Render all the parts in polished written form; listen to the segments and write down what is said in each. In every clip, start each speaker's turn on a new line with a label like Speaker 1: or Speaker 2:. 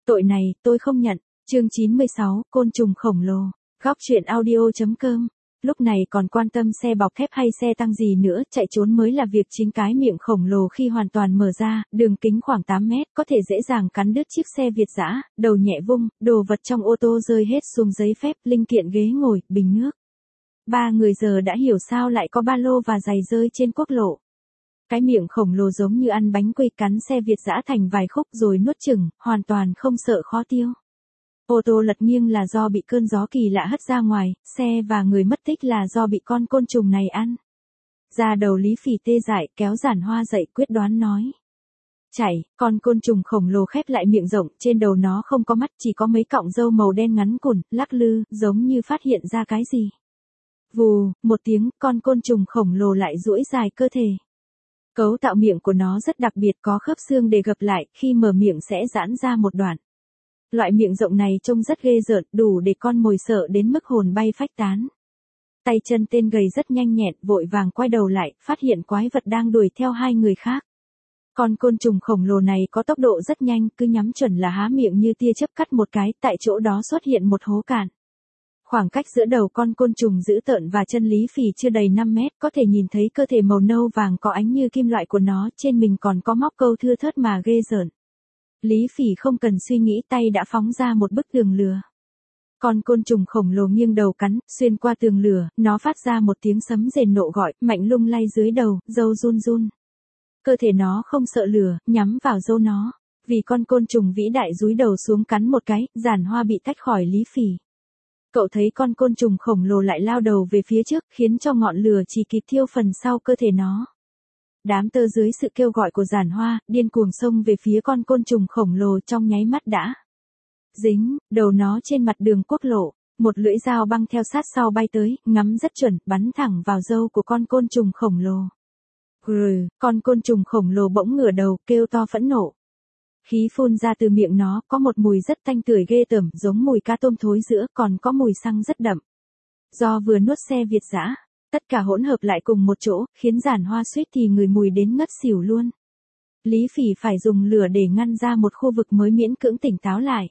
Speaker 1: Tội này, tôi không nhận. Chương 96, côn trùng khổng lồ. Góc truyện audio.com. Lúc này còn quan tâm xe bọc thép hay xe tăng gì nữa, chạy trốn mới là việc chính. Cái miệng khổng lồ khi hoàn toàn mở ra, đường kính khoảng 8 mét, có thể dễ dàng cắn đứt chiếc xe Việt dã, đầu nhẹ vung, đồ vật trong ô tô rơi hết xuống giấy phép, linh kiện ghế ngồi, bình nước. Ba người giờ đã hiểu sao lại có ba lô và giày rơi trên quốc lộ. Cái miệng khổng lồ giống như ăn bánh quy, cắn xe Việt dã thành vài khúc rồi nuốt chửng, hoàn toàn không sợ khó tiêu. Ô tô lật nghiêng là do bị cơn gió kỳ lạ hất ra ngoài, xe và người mất tích là do bị con côn trùng này ăn. Da đầu Lý Phỉ tê dại, kéo Giản Hoa dậy, quyết đoán nói. Chạy, con côn trùng khổng lồ khép lại miệng rộng, trên đầu nó không có mắt, chỉ có mấy cọng râu màu đen ngắn cùn, lắc lư, giống như phát hiện ra cái gì. Vù, một tiếng, con côn trùng khổng lồ lại duỗi dài cơ thể. Cấu tạo miệng của nó rất đặc biệt, có khớp xương để gập lại, khi mở miệng sẽ giãn ra một đoạn. Loại miệng rộng này trông rất ghê rợn, đủ để con mồi sợ đến mức hồn bay phách tán. Tay chân tên gầy rất nhanh nhẹn, vội vàng quay đầu lại, phát hiện quái vật đang đuổi theo hai người khác. Con côn trùng khổng lồ này có tốc độ rất nhanh, cứ nhắm chuẩn là há miệng như tia chớp cắt một cái, tại chỗ đó xuất hiện một hố cạn. Khoảng cách giữa đầu con côn trùng dữ tợn và chân Lý Phỉ chưa đầy 5 mét, có thể nhìn thấy cơ thể màu nâu vàng có ánh như kim loại của nó, trên mình còn có móc câu thưa thớt mà ghê rợn. Lý Phỉ không cần suy nghĩ, tay đã phóng ra một bức tường lửa. Con côn trùng khổng lồ nghiêng đầu cắn, xuyên qua tường lửa, nó phát ra một tiếng sấm rền nộ gọi, mạnh lung lay dưới đầu, râu run run. Cơ thể nó không sợ lửa, nhắm vào râu nó. Vì con côn trùng vĩ đại dúi đầu xuống cắn một cái, Giản Hoa bị tách khỏi Lý Phỉ. Cậu thấy con côn trùng khổng lồ lại lao đầu về phía trước, khiến cho ngọn lửa chỉ kịp thiêu phần sau cơ thể nó. Đám tơ dưới sự kêu gọi của Giản Hoa, điên cuồng xông về phía con côn trùng khổng lồ, trong nháy mắt đã dính đầu nó trên mặt đường quốc lộ. Một lưỡi dao băng theo sát sau bay tới, ngắm rất chuẩn, bắn thẳng vào râu của con côn trùng khổng lồ. Grừ, con côn trùng khổng lồ bỗng ngửa đầu, kêu to phẫn nộ. Khí phun ra từ miệng nó, có một mùi rất tanh tưởi ghê tởm, giống mùi cá tôm thối rữa, còn có mùi xăng rất đậm. Do vừa nuốt xe Việt dã, tất cả hỗn hợp lại cùng một chỗ, khiến Giản Hoa suýt thì ngửi mùi đến ngất xỉu luôn. Lý Phỉ phải dùng lửa để ngăn ra một khu vực mới miễn cưỡng tỉnh táo lại.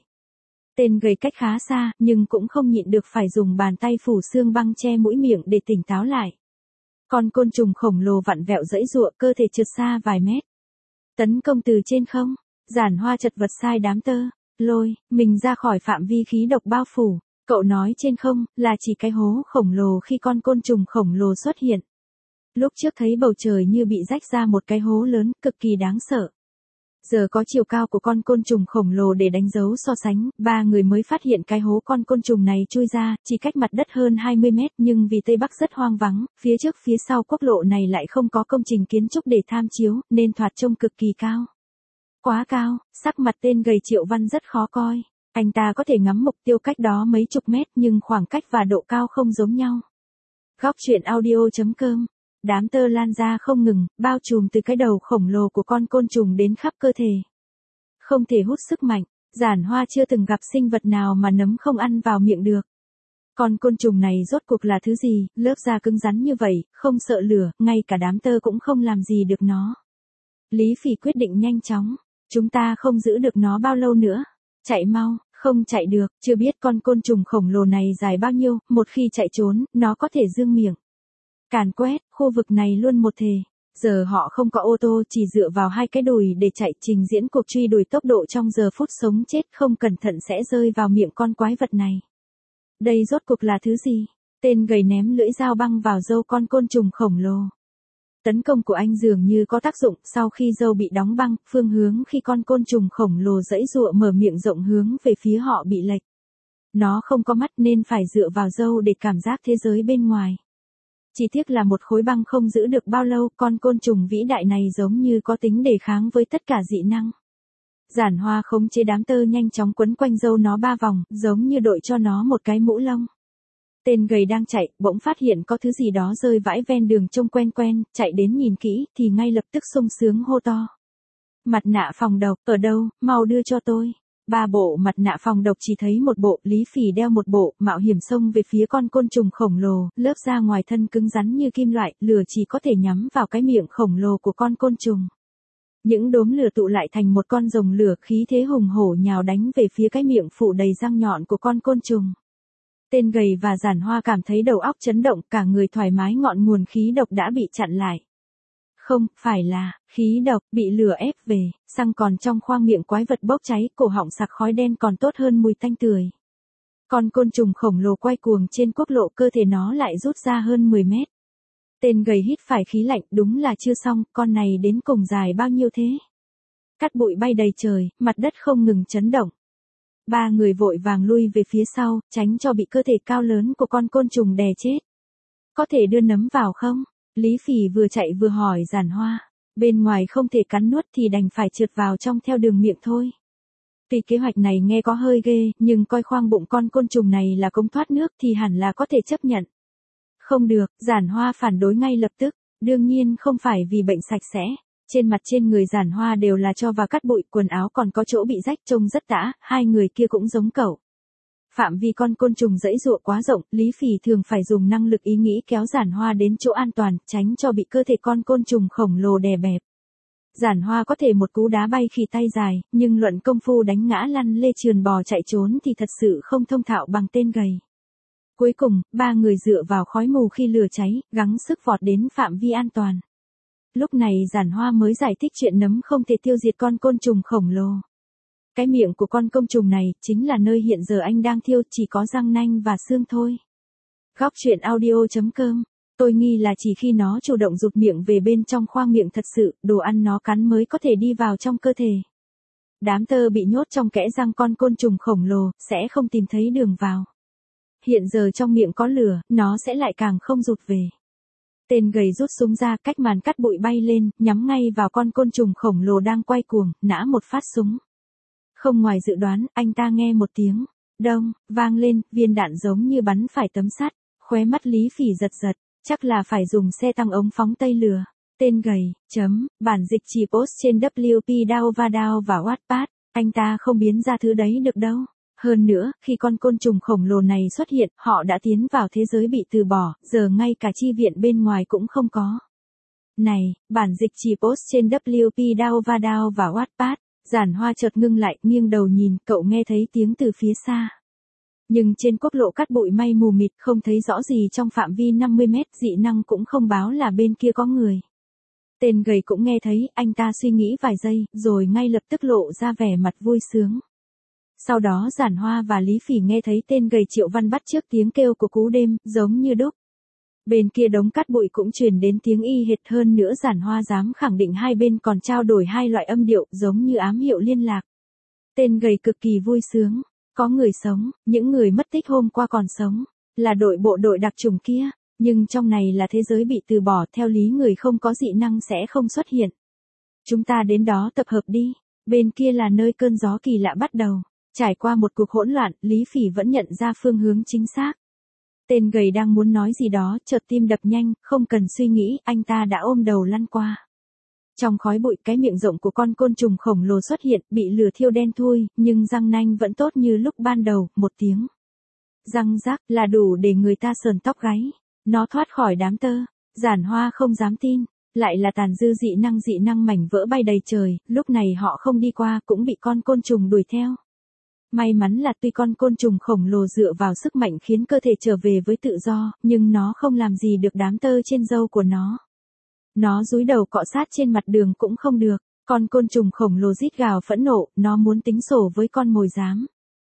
Speaker 1: Tên gầy cách khá xa, nhưng cũng không nhịn được phải dùng bàn tay phủ xương băng che mũi miệng để tỉnh táo lại. Con côn trùng khổng lồ vặn vẹo giãy giụa, cơ thể trượt xa vài mét. Tấn công từ trên không. Giản Hoa chật vật sai đám tơ, lôi mình ra khỏi phạm vi khí độc bao phủ. Cậu nói trên không, là chỉ cái hố khổng lồ khi con côn trùng khổng lồ xuất hiện. Lúc trước thấy bầu trời như bị rách ra một cái hố lớn, cực kỳ đáng sợ. Giờ có chiều cao của con côn trùng khổng lồ để đánh dấu so sánh, ba người mới phát hiện cái hố con côn trùng này chui ra, chỉ cách mặt đất hơn 20 mét, nhưng vì Tây Bắc rất hoang vắng, phía trước phía sau quốc lộ này lại không có công trình kiến trúc để tham chiếu, nên thoạt trông cực kỳ cao. Quá cao, sắc mặt tên gầy Triệu Văn rất khó coi. Anh ta có thể ngắm mục tiêu cách đó mấy chục mét, nhưng khoảng cách và độ cao không giống nhau. Góc truyện audio.com. Đám tơ lan ra không ngừng, bao trùm từ cái đầu khổng lồ của con côn trùng đến khắp cơ thể. Không thể hút sức mạnh, Giản Hoa chưa từng gặp sinh vật nào mà nấm không ăn vào miệng được. Con côn trùng này rốt cuộc là thứ gì, lớp da cứng rắn như vậy, không sợ lửa, ngay cả đám tơ cũng không làm gì được nó. Lý Phỉ quyết định nhanh chóng, chúng ta không giữ được nó bao lâu nữa. Chạy mau, không chạy được, chưa biết con côn trùng khổng lồ này dài bao nhiêu, một khi chạy trốn, nó có thể giương miệng càn quét, khu vực này luôn một thể. Giờ họ không có ô tô, chỉ dựa vào hai cái đùi để chạy, trình diễn cuộc truy đuổi tốc độ trong giờ phút sống chết, không cẩn thận sẽ rơi vào miệng con quái vật này. Đây rốt cuộc là thứ gì? Tên gầy ném lưỡi dao băng vào râu con côn trùng khổng lồ. Tấn công của anh dường như có tác dụng, sau khi râu bị đóng băng, phương hướng khi con côn trùng khổng lồ giãy giụa mở miệng rộng hướng về phía họ bị lệch. Nó không có mắt nên phải dựa vào râu để cảm giác thế giới bên ngoài. Chỉ tiếc là một khối băng không giữ được bao lâu, con côn trùng vĩ đại này giống như có tính đề kháng với tất cả dị năng. Giản Hoa khống chế đám tơ nhanh chóng quấn quanh râu nó 3 vòng, giống như đội cho nó một cái mũ lông. Tên gầy đang chạy, bỗng phát hiện có thứ gì đó rơi vãi ven đường trông quen quen, chạy đến nhìn kỹ, thì ngay lập tức sung sướng hô to. Mặt nạ phòng độc, ở đâu, mau đưa cho tôi. 3 bộ mặt nạ phòng độc chỉ thấy một bộ, Lý Phỉ đeo một bộ, mạo hiểm xông về phía con côn trùng khổng lồ, lớp da ngoài thân cứng rắn như kim loại, lửa chỉ có thể nhắm vào cái miệng khổng lồ của con côn trùng. Những đốm lửa tụ lại thành một con rồng lửa khí thế hùng hổ nhào đánh về phía cái miệng phủ đầy răng nhọn của con côn trùng. Tên gầy và Giản Hoa cảm thấy đầu óc chấn động, cả người thoải mái, ngọn nguồn khí độc đã bị chặn lại. Không, phải là khí độc, bị lửa ép về, xăng còn trong khoang miệng quái vật bốc cháy, cổ họng sặc khói đen còn tốt hơn mùi tanh tưởi. Con côn trùng khổng lồ quay cuồng trên quốc lộ, cơ thể nó lại rút ra hơn 10 mét. Tên gầy hít phải khí lạnh, đúng là chưa xong, con này đến cùng dài bao nhiêu thế? Cát bụi bay đầy trời, mặt đất không ngừng chấn động. Ba người vội vàng lui về phía sau, tránh cho bị cơ thể cao lớn của con côn trùng đè chết. Có thể đưa nấm vào không? Lý Phỉ vừa chạy vừa hỏi Giản Hoa. Bên ngoài không thể cắn nuốt thì đành phải trượt vào trong theo đường miệng thôi. Tuy kế hoạch này nghe có hơi ghê, nhưng coi khoang bụng con côn trùng này là cống thoát nước thì hẳn là có thể chấp nhận. Không được, Giản Hoa phản đối ngay lập tức. Đương nhiên không phải vì bệnh sạch sẽ. Trên mặt trên người Giản Hoa đều là tro và cát bụi, quần áo còn có chỗ bị rách trông rất tã, hai người kia cũng giống cậu. Phạm vi con côn trùng giãy giụa quá rộng, Lý Phỉ thường phải dùng năng lực ý nghĩ kéo Giản Hoa đến chỗ an toàn, tránh cho bị cơ thể con côn trùng khổng lồ đè bẹp. Giản Hoa có thể một cú đá bay khi tay dài, nhưng luận công phu đánh ngã lăn lê trườn bò chạy trốn thì thật sự không thông thạo bằng tên gầy. Cuối cùng, ba người dựa vào khói mù khi lửa cháy, gắng sức vọt đến phạm vi an toàn. Lúc này Giản Hoa mới giải thích chuyện nấm không thể tiêu diệt con côn trùng khổng lồ. Cái miệng của con côn trùng này chính là nơi hiện giờ anh đang thiêu, chỉ có răng nanh và xương thôi. Góc truyện audio.com. Tôi nghi là chỉ khi nó chủ động rụt miệng về bên trong khoang miệng thật sự, đồ ăn nó cắn mới có thể đi vào trong cơ thể. Đám tơ bị nhốt trong kẽ răng con côn trùng khổng lồ, sẽ không tìm thấy đường vào. Hiện giờ trong miệng có lửa, nó sẽ lại càng không rụt về. Tên gầy rút súng ra, cách màn cát bụi bay lên, nhắm ngay vào con côn trùng khổng lồ đang quay cuồng, nã một phát súng. Không ngoài dự đoán, anh ta nghe một tiếng đông vang lên, viên đạn giống như bắn phải tấm sắt, khóe mắt Lý Phỉ giật giật, chắc là phải dùng xe tăng ống phóng tây lửa. Tên gầy, bản dịch chỉ post trên WP Down và Wattpad, anh ta không biến ra thứ đấy được đâu. Hơn nữa, khi con côn trùng khổng lồ này xuất hiện, họ đã tiến vào thế giới bị từ bỏ, giờ ngay cả chi viện bên ngoài cũng không có. Này, bản dịch chỉ post trên WP Down và Wattpad. Giản Hoa chợt ngưng lại, nghiêng đầu nhìn, cậu nghe thấy tiếng từ phía xa. Nhưng trên quốc lộ cát bụi may mù mịt, không thấy rõ gì trong phạm vi 50 mét, dị năng cũng không báo là bên kia có người. Tên gầy cũng nghe thấy, anh ta suy nghĩ vài giây, rồi ngay lập tức lộ ra vẻ mặt vui sướng. Sau đó Giản Hoa và Lý Phỉ nghe thấy tên gầy Triệu Văn bắt chước tiếng kêu của cú đêm, giống như đúc. Bên kia đống cát bụi cũng truyền đến tiếng y hệt, hơn nữa Giản Hoa dám khẳng định hai bên còn trao đổi hai loại âm điệu, giống như ám hiệu liên lạc. Tên gầy cực kỳ vui sướng, có người sống, những người mất tích hôm qua còn sống, là đội bộ đội đặc chủng kia, nhưng trong này là thế giới bị từ bỏ, theo lý người không có dị năng sẽ không xuất hiện. Chúng ta đến đó tập hợp đi, bên kia là nơi cơn gió kỳ lạ bắt đầu. Trải qua một cuộc hỗn loạn, Lý Phỉ vẫn nhận ra phương hướng chính xác. Tên gầy đang muốn nói gì đó, chợt tim đập nhanh, không cần suy nghĩ, anh ta đã ôm đầu lăn qua. Trong khói bụi, cái miệng rộng của con côn trùng khổng lồ xuất hiện, bị lửa thiêu đen thui, nhưng răng nanh vẫn tốt như lúc ban đầu, một tiếng. Răng rác là đủ để người ta sờn tóc gáy. Nó thoát khỏi đám tơ. Giản Hoa không dám tin, lại là tàn dư dị năng mảnh vỡ bay đầy trời, lúc này họ không đi qua cũng bị con côn trùng đuổi theo. May mắn là tuy con côn trùng khổng lồ dựa vào sức mạnh khiến cơ thể trở về với tự do, nhưng nó không làm gì được đám tơ trên râu của nó. Nó dúi đầu cọ sát trên mặt đường cũng không được, con côn trùng khổng lồ rít gào phẫn nộ, nó muốn tính sổ với con mồi giám.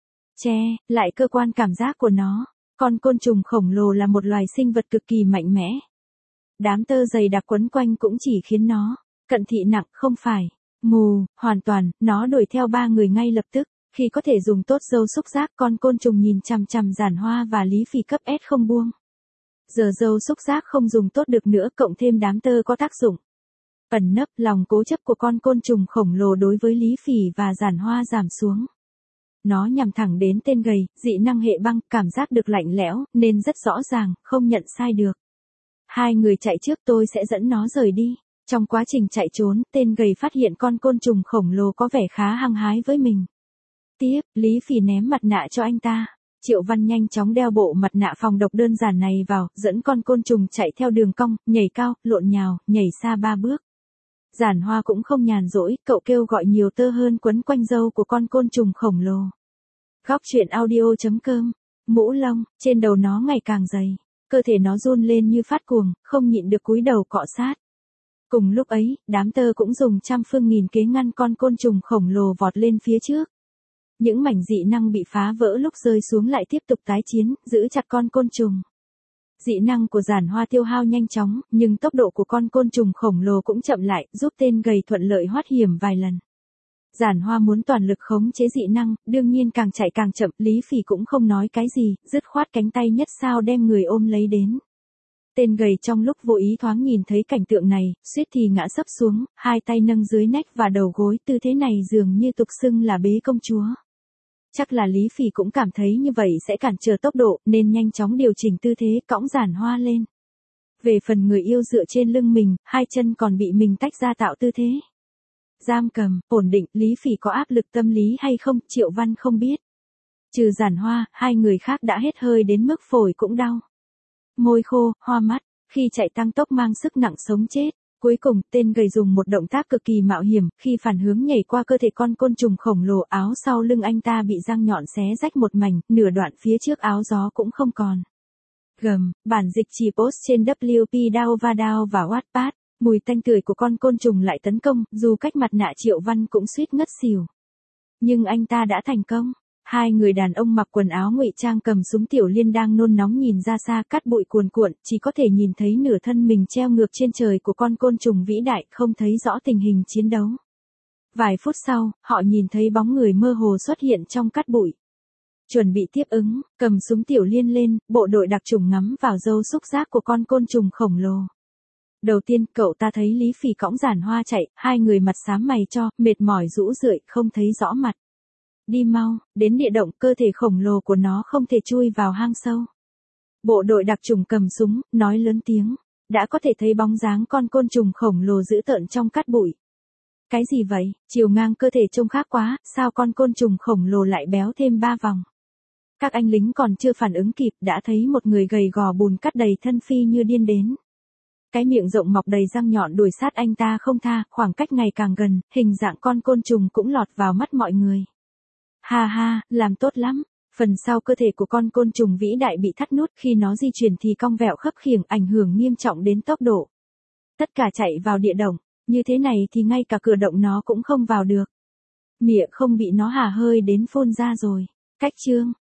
Speaker 1: Lại cơ quan cảm giác của nó, con côn trùng khổng lồ là một loài sinh vật cực kỳ mạnh mẽ. Đám tơ dày đặc quấn quanh cũng chỉ khiến nó cận thị nặng, không phải mù hoàn toàn. Nó đuổi theo ba người ngay lập tức. Khi có thể dùng tốt dâu xúc giác, con côn trùng nhìn chằm chằm Giản Hoa và Lý Phỉ cấp S không buông. Giờ dâu xúc giác không dùng tốt được nữa, cộng thêm đám tơ có tác dụng ẩn nấp, lòng cố chấp của con côn trùng khổng lồ đối với Lý Phỉ và Giản Hoa giảm xuống. Nó nhằm thẳng đến tên gầy, dị năng hệ băng, cảm giác được lạnh lẽo, nên rất rõ ràng, không nhận sai được. Hai người chạy trước, tôi sẽ dẫn nó rời đi. Trong quá trình chạy trốn, tên gầy phát hiện con côn trùng khổng lồ có vẻ khá hăng hái với mình. Tiếp, Lý Phỉ ném mặt nạ cho anh ta. Triệu Văn nhanh chóng đeo bộ mặt nạ phòng độc đơn giản này vào, dẫn con côn trùng chạy theo đường cong, nhảy cao, lộn nhào, nhảy xa 3 bước. Giản Hoa cũng không nhàn rỗi, cậu kêu gọi nhiều tơ hơn quấn quanh râu của con côn trùng khổng lồ. Góc truyện audio.com. Mũ lông, trên đầu nó ngày càng dày. Cơ thể nó run lên như phát cuồng, không nhịn được cúi đầu cọ sát. Cùng lúc ấy, đám tơ cũng dùng trăm phương nghìn kế ngăn con côn trùng khổng lồ vọt lên phía trước. Những mảnh dị năng bị phá vỡ lúc rơi xuống lại tiếp tục tái chiến, giữ chặt con côn trùng. Dị năng của Giản Hoa tiêu hao nhanh chóng, nhưng tốc độ của con côn trùng khổng lồ cũng chậm lại, giúp tên gầy thuận lợi thoát hiểm vài lần. Giản Hoa muốn toàn lực khống chế dị năng, đương nhiên càng chạy càng chậm, Lý Phỉ cũng không nói cái gì, dứt khoát cánh tay nhất sao đem người ôm lấy đến. Tên gầy trong lúc vô ý thoáng nhìn thấy cảnh tượng này, suýt thì ngã sấp xuống, hai tay nâng dưới nách và đầu gối, tư thế này dường như tục xưng là bế công chúa. Chắc là Lý Phỉ cũng cảm thấy như vậy sẽ cản trở tốc độ, nên nhanh chóng điều chỉnh tư thế cõng Giản Hoa lên. Về phần người yêu dựa trên lưng mình, hai chân còn bị mình tách ra tạo tư thế giam cầm, ổn định, Lý Phỉ có áp lực tâm lý hay không, Triệu Văn không biết. Trừ Giản Hoa, hai người khác đã hết hơi đến mức phổi cũng đau. Môi khô, hoa mắt, khi chạy tăng tốc mang sức nặng sống chết. Cuối cùng, tên gầy dùng một động tác cực kỳ mạo hiểm, khi phản hướng nhảy qua cơ thể con côn trùng khổng lồ, áo sau lưng anh ta bị răng nhọn xé rách một mảnh, nửa đoạn phía trước áo gió cũng không còn. Gầm, bản dịch chỉ post trên WP Dao và Wattpad, mùi tanh tưởi của con côn trùng lại tấn công, dù cách mặt nạ Triệu Văn cũng suýt ngất xỉu. Nhưng anh ta đã thành công. Hai người đàn ông mặc quần áo ngụy trang cầm súng tiểu liên đang nôn nóng nhìn ra xa, cát bụi cuồn cuộn, chỉ có thể nhìn thấy nửa thân mình treo ngược trên trời của con côn trùng vĩ đại, không thấy rõ tình hình chiến đấu. Vài phút sau, họ nhìn thấy bóng người mơ hồ xuất hiện trong cát bụi. Chuẩn bị tiếp ứng, cầm súng tiểu liên lên, bộ đội đặc chủng ngắm vào râu xúc giác của con côn trùng khổng lồ. Đầu tiên, cậu ta thấy Lý Phỉ cõng Giản Hoa chạy, hai người mặt xám mày cho, mệt mỏi rũ rượi, không thấy rõ mặt. Đi mau, đến địa động, cơ thể khổng lồ của nó không thể chui vào hang sâu. Bộ đội đặc chủng cầm súng, nói lớn tiếng. Đã có thể thấy bóng dáng con côn trùng khổng lồ dữ tợn trong cát bụi. Cái gì vậy, chiều ngang cơ thể trông khác quá, sao con côn trùng khổng lồ lại béo thêm 3 vòng. Các anh lính còn chưa phản ứng kịp, đã thấy một người gầy gò bùn cát đầy thân phi như điên đến. Cái miệng rộng mọc đầy răng nhọn đuổi sát anh ta không tha, khoảng cách ngày càng gần, hình dạng con côn trùng cũng lọt vào mắt mọi người. Ha ha, làm tốt lắm. Phần sau cơ thể của con côn trùng vĩ đại bị thắt nút, khi nó di chuyển thì cong vẹo khấp khiễng, ảnh hưởng nghiêm trọng đến tốc độ. Tất cả chạy vào địa động, như thế này thì ngay cả cửa động nó cũng không vào được. Miệng không bị nó hà hơi đến phun ra rồi. Cách chương